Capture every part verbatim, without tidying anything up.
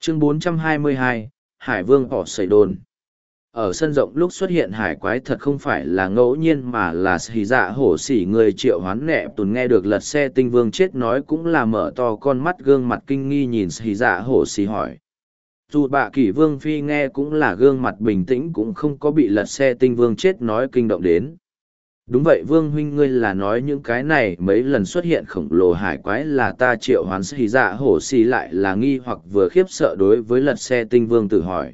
Chương bốn trăm hai mươi hai, Hải Vương họ sẩy đồn. Ở sân rộng lúc xuất hiện hải quái thật không phải là ngẫu nhiên mà là xì dạ hổ xỉ người triệu hoán nẹ tùn nghe được lật xe tinh vương chết nói cũng là mở to con mắt gương mặt kinh nghi nhìn xì dạ hổ xỉ hỏi. Dù bạ kỷ vương phi nghe cũng là gương mặt bình tĩnh cũng không có bị lật xe tinh vương chết nói kinh động đến. Đúng vậy vương huynh ngươi là nói những cái này mấy lần xuất hiện khổng lồ hải quái là ta triệu hoán xì dạ hổ xỉ lại là nghi hoặc vừa khiếp sợ đối với lật xe tinh vương tự hỏi.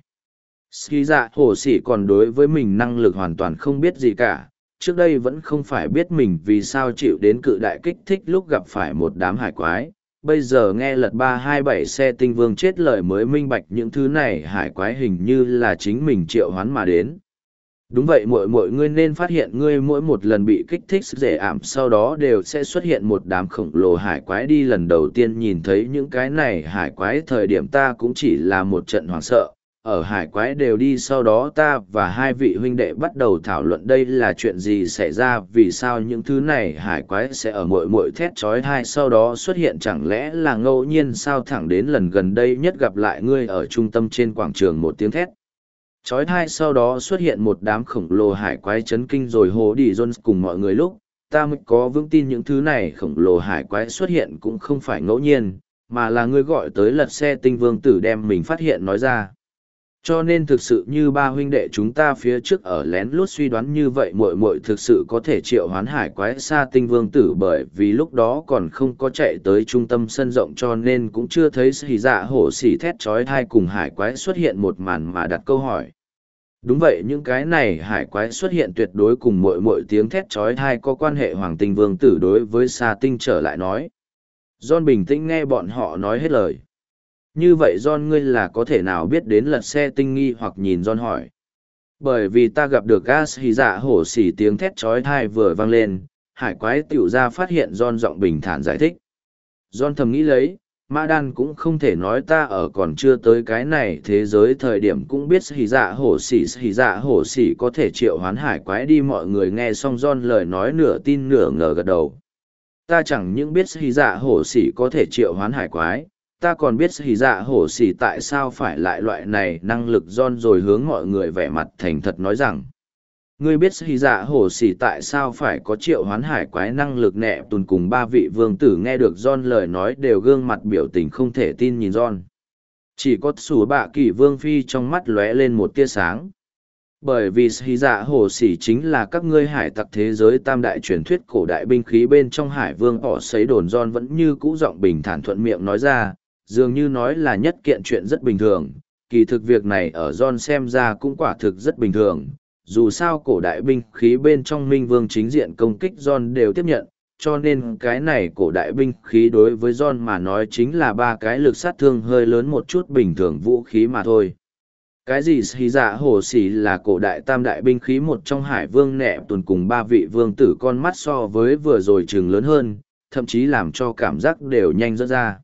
Ski dạ hổ xỉ còn đối với mình năng lực hoàn toàn không biết gì cả, trước đây vẫn không phải biết mình vì sao chịu đến cự đại kích thích lúc gặp phải một đám hải quái, bây giờ nghe lật ba hai bảy xe tinh vương chết lời mới minh bạch những thứ này hải quái hình như là chính mình triệu hoán mà đến. Đúng vậy mỗi mỗi ngươi nên phát hiện ngươi mỗi một lần bị kích thích dễ ảm sau đó đều sẽ xuất hiện một đám khổng lồ hải quái đi lần đầu tiên nhìn thấy những cái này hải quái thời điểm ta cũng chỉ là một trận hoảng sợ. Ở hải quái đều đi sau đó ta và hai vị huynh đệ bắt đầu thảo luận đây là chuyện gì xảy ra vì sao những thứ này hải quái sẽ ở mội mội thét trói thai sau đó xuất hiện chẳng lẽ là ngẫu nhiên sao thẳng đến lần gần đây nhất gặp lại ngươi ở trung tâm trên quảng trường một tiếng thét. Trói thai sau đó xuất hiện một đám khổng lồ hải quái chấn kinh rồi hồ đi Jones cùng mọi người lúc, ta mới có vững tin những thứ này khổng lồ hải quái xuất hiện cũng không phải ngẫu nhiên, mà là ngươi gọi tới lật xe tinh vương tử đem mình phát hiện nói ra. Cho nên thực sự như ba huynh đệ chúng ta phía trước ở lén lút suy đoán như vậy muội muội thực sự có thể triệu hoán hải quái xa tinh vương tử bởi vì lúc đó còn không có chạy tới trung tâm sân rộng cho nên cũng chưa thấy xì dạ hổ xỉ thét trói thai cùng hải quái xuất hiện một màn mà đặt câu hỏi. Đúng vậy những cái này hải quái xuất hiện tuyệt đối cùng muội muội tiếng thét trói thai có quan hệ hoàng tinh vương tử đối với xa tinh trở lại nói. John bình tĩnh nghe bọn họ nói hết lời. Như vậy John ngươi là có thể nào biết đến lật xe tinh nghi hoặc nhìn John hỏi. Bởi vì ta gặp được gas hì dạ hổ xỉ tiếng thét trói thai vừa vang lên, hải quái tiểu ra phát hiện John giọng bình thản giải thích. John thầm nghĩ lấy, Mã Đan cũng không thể nói ta ở còn chưa tới cái này thế giới thời điểm cũng biết hì dạ hổ xỉ hì dạ hổ xỉ có thể triệu hoán hải quái đi mọi người nghe xong John lời nói nửa tin nửa ngờ gật đầu. Ta chẳng những biết hì dạ hổ xỉ có thể triệu hoán hải quái, ta còn biết hì dạ hổ xỉ tại sao phải lại loại này năng lực John rồi hướng mọi người vẻ mặt thành thật nói rằng. Ngươi biết hì dạ hổ xỉ tại sao phải có triệu hoán hải quái năng lực nẹ tùn cùng ba vị vương tử nghe được John lời nói đều gương mặt biểu tình không thể tin nhìn John. Chỉ có sủ bạ kỳ vương phi trong mắt lóe lên một tia sáng. Bởi vì hì dạ hổ xỉ chính là các ngươi hải tặc thế giới tam đại truyền thuyết cổ đại binh khí bên trong hải vương họ sấy đồn John vẫn như cũ giọng bình thản thuận miệng nói ra, dường như nói là nhất kiện chuyện rất bình thường, kỳ thực việc này ở John xem ra cũng quả thực rất bình thường, dù sao cổ đại binh khí bên trong minh vương chính diện công kích John đều tiếp nhận, cho nên cái này cổ đại binh khí đối với John mà nói chính là ba cái lực sát thương hơi lớn một chút bình thường vũ khí mà thôi. Cái gì xì dạ hổ xỉ là cổ đại tam đại binh khí một trong hải vương nẹ tuần cùng ba vị vương tử con mắt so với vừa rồi trường lớn hơn, thậm chí làm cho cảm giác đều nhanh rớt ra.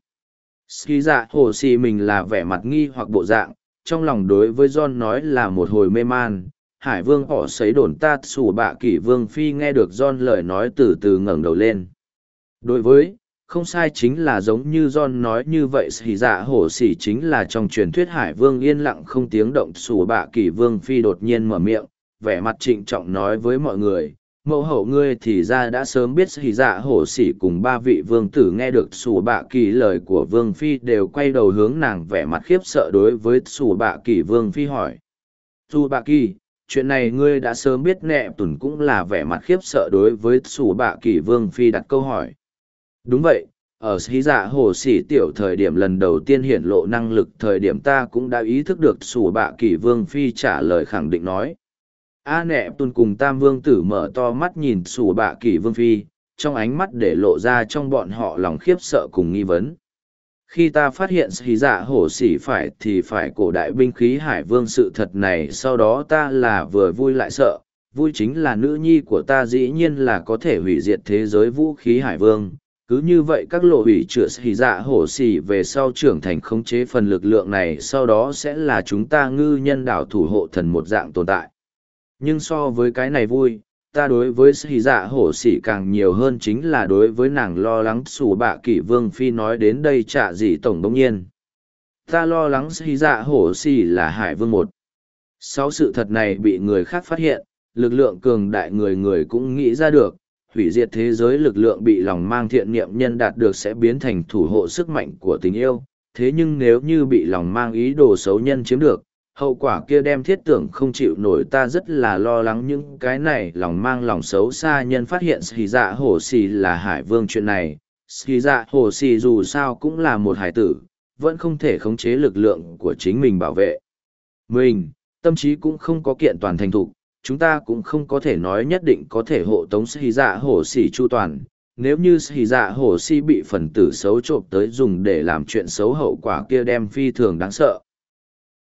Ski dạ hồ xì mình là vẻ mặt nghi hoặc bộ dạng, trong lòng đối với John nói là một hồi mê man. Hải vương họ sấy đồn tát sủ bạ kỷ vương phi nghe được John lời nói từ từ ngẩng đầu lên. Đối với, không sai chính là giống như John nói như vậy Ski dạ hồ xì chính là trong truyền thuyết hải vương yên lặng không tiếng động sủ bạ kỷ vương phi đột nhiên mở miệng, vẻ mặt trịnh trọng nói với mọi người. Mẫu hậu ngươi thì ra đã sớm biết hì dạ hổ xỉ cùng ba vị vương tử nghe được sủ bạ kỳ lời của vương phi đều quay đầu hướng nàng vẻ mặt khiếp sợ đối với sủ bạ kỳ vương phi hỏi. Sủ bạ kỳ, chuyện này ngươi đã sớm biết nẹ tùn cũng là vẻ mặt khiếp sợ đối với sủ bạ kỳ vương phi đặt câu hỏi. Đúng vậy, ở hì dạ hổ xỉ tiểu thời điểm lần đầu tiên hiển lộ năng lực thời điểm ta cũng đã ý thức được sủ bạ kỳ vương phi trả lời khẳng định nói. A nẹ tuần cùng tam vương tử mở to mắt nhìn sủ bạ kỳ vương phi, trong ánh mắt để lộ ra trong bọn họ lòng khiếp sợ cùng nghi vấn. Khi ta phát hiện hí dạ hổ xỉ phải thì phải cổ đại binh khí hải vương sự thật này sau đó ta là vừa vui lại sợ, vui chính là nữ nhi của ta dĩ nhiên là có thể hủy diệt thế giới vũ khí hải vương. Cứ như vậy các lộ hủy chữa hí dạ hổ xỉ về sau trưởng thành khống chế phần lực lượng này sau đó sẽ là chúng ta ngư nhân đảo thủ hộ thần một dạng tồn tại. Nhưng so với cái này vui, ta đối với hì dạ hổ xỉ càng nhiều hơn chính là đối với nàng lo lắng sủ bạ kỷ vương phi nói đến đây trả gì tổng bỗng nhiên. Ta lo lắng Sĩ Dạ Hổ Xì là Hải Vương một. Sau sự thật này bị người khác phát hiện, lực lượng cường đại người người cũng nghĩ ra được, hủy diệt thế giới lực lượng bị lòng mang thiện niệm nhân đạt được sẽ biến thành thủ hộ sức mạnh của tình yêu. Thế nhưng nếu như bị lòng mang ý đồ xấu nhân chiếm được, hậu quả kia đem thiết tưởng không chịu nổi. Ta rất là lo lắng những cái này lòng mang lòng xấu xa nhân phát hiện Sĩ Dạ Hổ Xì là Hải Vương chuyện này. Sĩ Dạ Hổ Xì dù sao cũng là một hải tử, vẫn không thể khống chế lực lượng của chính mình bảo vệ mình, tâm trí cũng không có kiện toàn thành thục, chúng ta cũng không có thể nói nhất định có thể hộ tống Sĩ Dạ Hổ Xì chu toàn. Nếu như Sĩ Dạ Hổ Xì bị phần tử xấu trộm tới dùng để làm chuyện xấu, hậu quả kia đem phi thường đáng sợ.